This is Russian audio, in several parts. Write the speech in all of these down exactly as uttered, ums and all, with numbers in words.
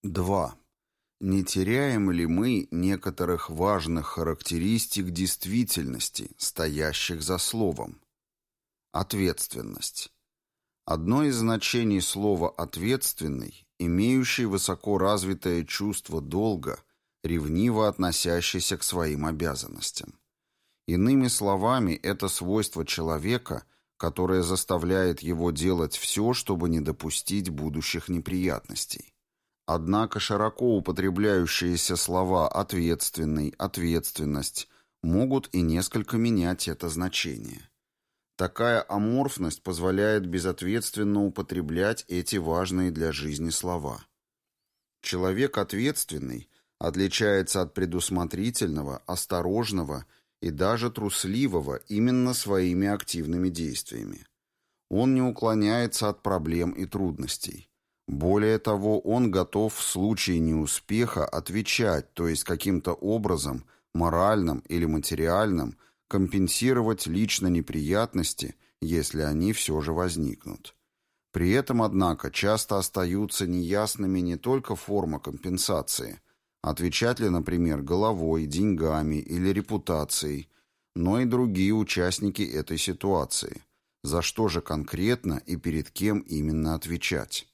два. Не теряем ли мы некоторых важных характеристик действительности, стоящих за словом? Ответственность. Одно из значений слова «ответственный», имеющий высоко развитое чувство долга, ревниво относящийся к своим обязанностям. Иными словами, это свойство человека, которое заставляет его делать все, чтобы не допустить будущих неприятностей. Однако широко употребляющиеся слова «ответственный», «ответственность» могут и несколько менять это значение. Такая аморфность позволяет безответственно употреблять эти важные для жизни слова. Человек ответственный отличается от предусмотрительного, осторожного и даже трусливого именно своими активными действиями. Он не уклоняется от проблем и трудностей. Более того, он готов в случае неуспеха отвечать, то есть каким-то образом, моральным или материальным, компенсировать лично неприятности, если они все же возникнут. При этом, однако, часто остаются неясными не только форма компенсации, отвечать ли, например, головой, деньгами или репутацией, но и другие участники этой ситуации, за что же конкретно и перед кем именно отвечать.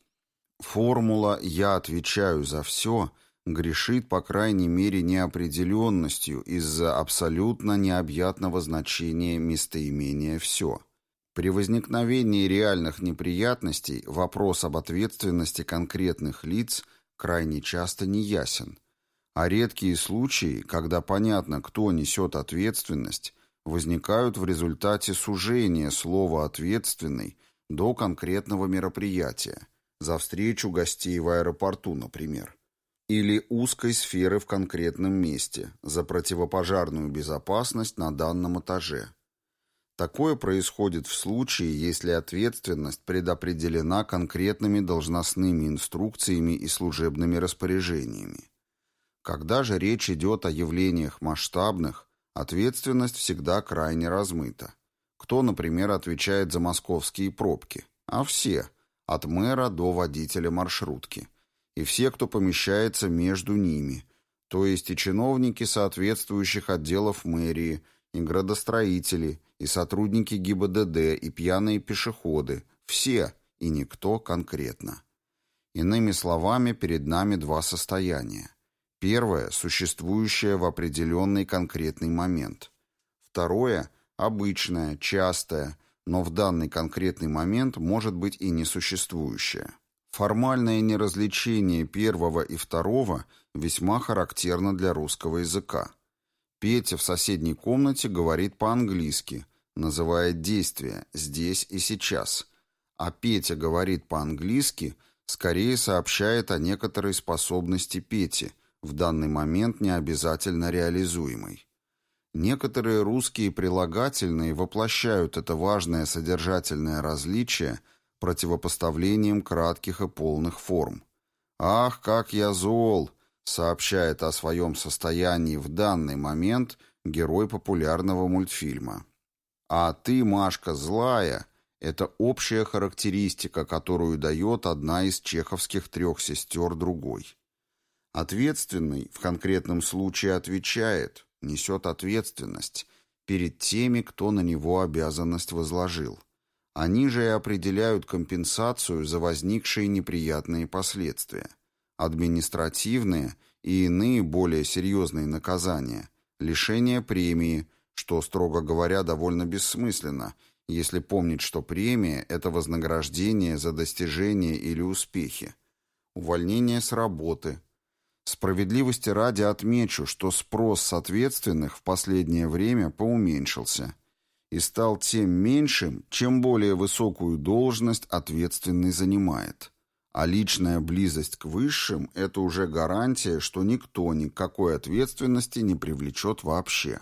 Формула «я отвечаю за все» грешит, по крайней мере, неопределенностью из-за абсолютно необъятного значения местоимения «все». При возникновении реальных неприятностей вопрос об ответственности конкретных лиц крайне часто неясен, а редкие случаи, когда понятно, кто несет ответственность, возникают в результате сужения слова «ответственный» до конкретного мероприятия, за встречу гостей в аэропорту, например, или узкой сферы в конкретном месте, за противопожарную безопасность на данном этаже. Такое происходит в случае, если ответственность предопределена конкретными должностными инструкциями и служебными распоряжениями. Когда же речь идет о явлениях масштабных, ответственность всегда крайне размыта. Кто, например, отвечает за московские пробки? А все, от мэра до водителя маршрутки. И все, кто помещается между ними, то есть и чиновники соответствующих отделов мэрии, и градостроители, и сотрудники ГИБДД, и пьяные пешеходы, все, и никто конкретно. Иными словами, перед нами два состояния. Первое – существующее в определенный конкретный момент. Второе – обычное, частое, но в данный конкретный момент может быть и несуществующее. Формальное неразличение первого и второго весьма характерно для русского языка. Петя в соседней комнате говорит по-английски, называет действие «здесь и сейчас», а Петя говорит по-английски, скорее сообщает о некоторой способности Пети, в данный момент не обязательно реализуемой. Некоторые русские прилагательные воплощают это важное содержательное различие противопоставлением кратких и полных форм. «Ах, как я зол!» сообщает о своем состоянии в данный момент герой популярного мультфильма. А «ты, Машка, злая» — это общая характеристика, которую дает одна из чеховских трех сестер другой. Ответственный в конкретном случае отвечает, несет ответственность перед теми, кто на него обязанность возложил. Они же и определяют компенсацию за возникшие неприятные последствия. Административные и иные более серьезные наказания, лишение премии, что, строго говоря, довольно бессмысленно, если помнить, что премия – это вознаграждение за достижения или успехи, увольнение с работы. Справедливости ради отмечу, что спрос с ответственных в последнее время поуменьшился и стал тем меньшим, чем более высокую должность ответственный занимает. А личная близость к высшим – это уже гарантия, что никто никакой ответственности не привлечет вообще.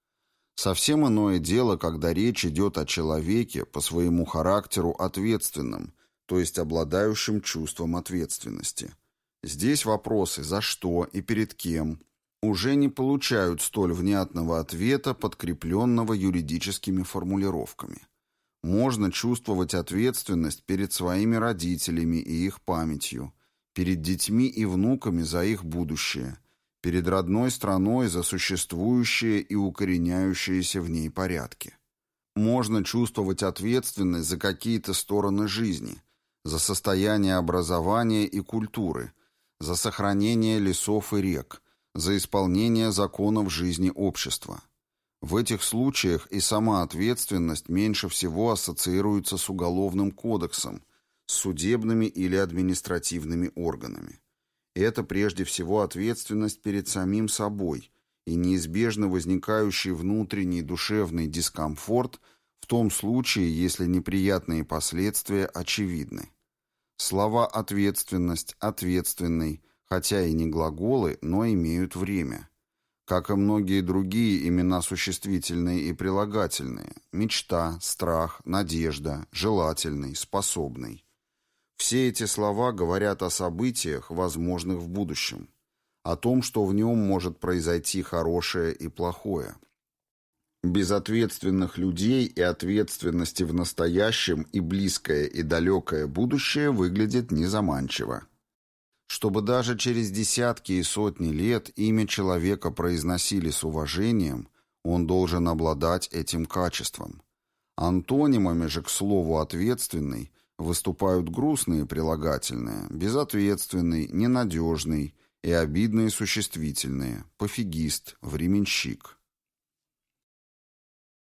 Совсем иное дело, когда речь идет о человеке по своему характеру ответственном, то есть обладающем чувством ответственности. Здесь вопросы «за что» и «перед кем» уже не получают столь внятного ответа, подкрепленного юридическими формулировками. Можно чувствовать ответственность перед своими родителями и их памятью, перед детьми и внуками за их будущее, перед родной страной за существующие и укореняющиеся в ней порядки. Можно чувствовать ответственность за какие-то стороны жизни, за состояние образования и культуры, за сохранение лесов и рек, за исполнение законов жизни общества. В этих случаях и сама ответственность меньше всего ассоциируется с Уголовным кодексом, с судебными или административными органами. Это прежде всего ответственность перед самим собой и неизбежно возникающий внутренний душевный дискомфорт в том случае, если неприятные последствия очевидны. Слова «ответственность», «ответственный», хотя и не глаголы, но имеют время. Как и многие другие имена существительные и прилагательные – мечта, страх, надежда, желательный, способный. Все эти слова говорят о событиях, возможных в будущем, о том, что в нем может произойти хорошее и плохое. Без ответственных людей и ответственности в настоящем и близкое и далекое будущее выглядит незаманчиво. Чтобы даже через десятки и сотни лет имя человека произносили с уважением, он должен обладать этим качеством. Антонимами же к слову «ответственный» выступают грустные прилагательные, безответственный, ненадежный и обидные существительные, пофигист, временщик.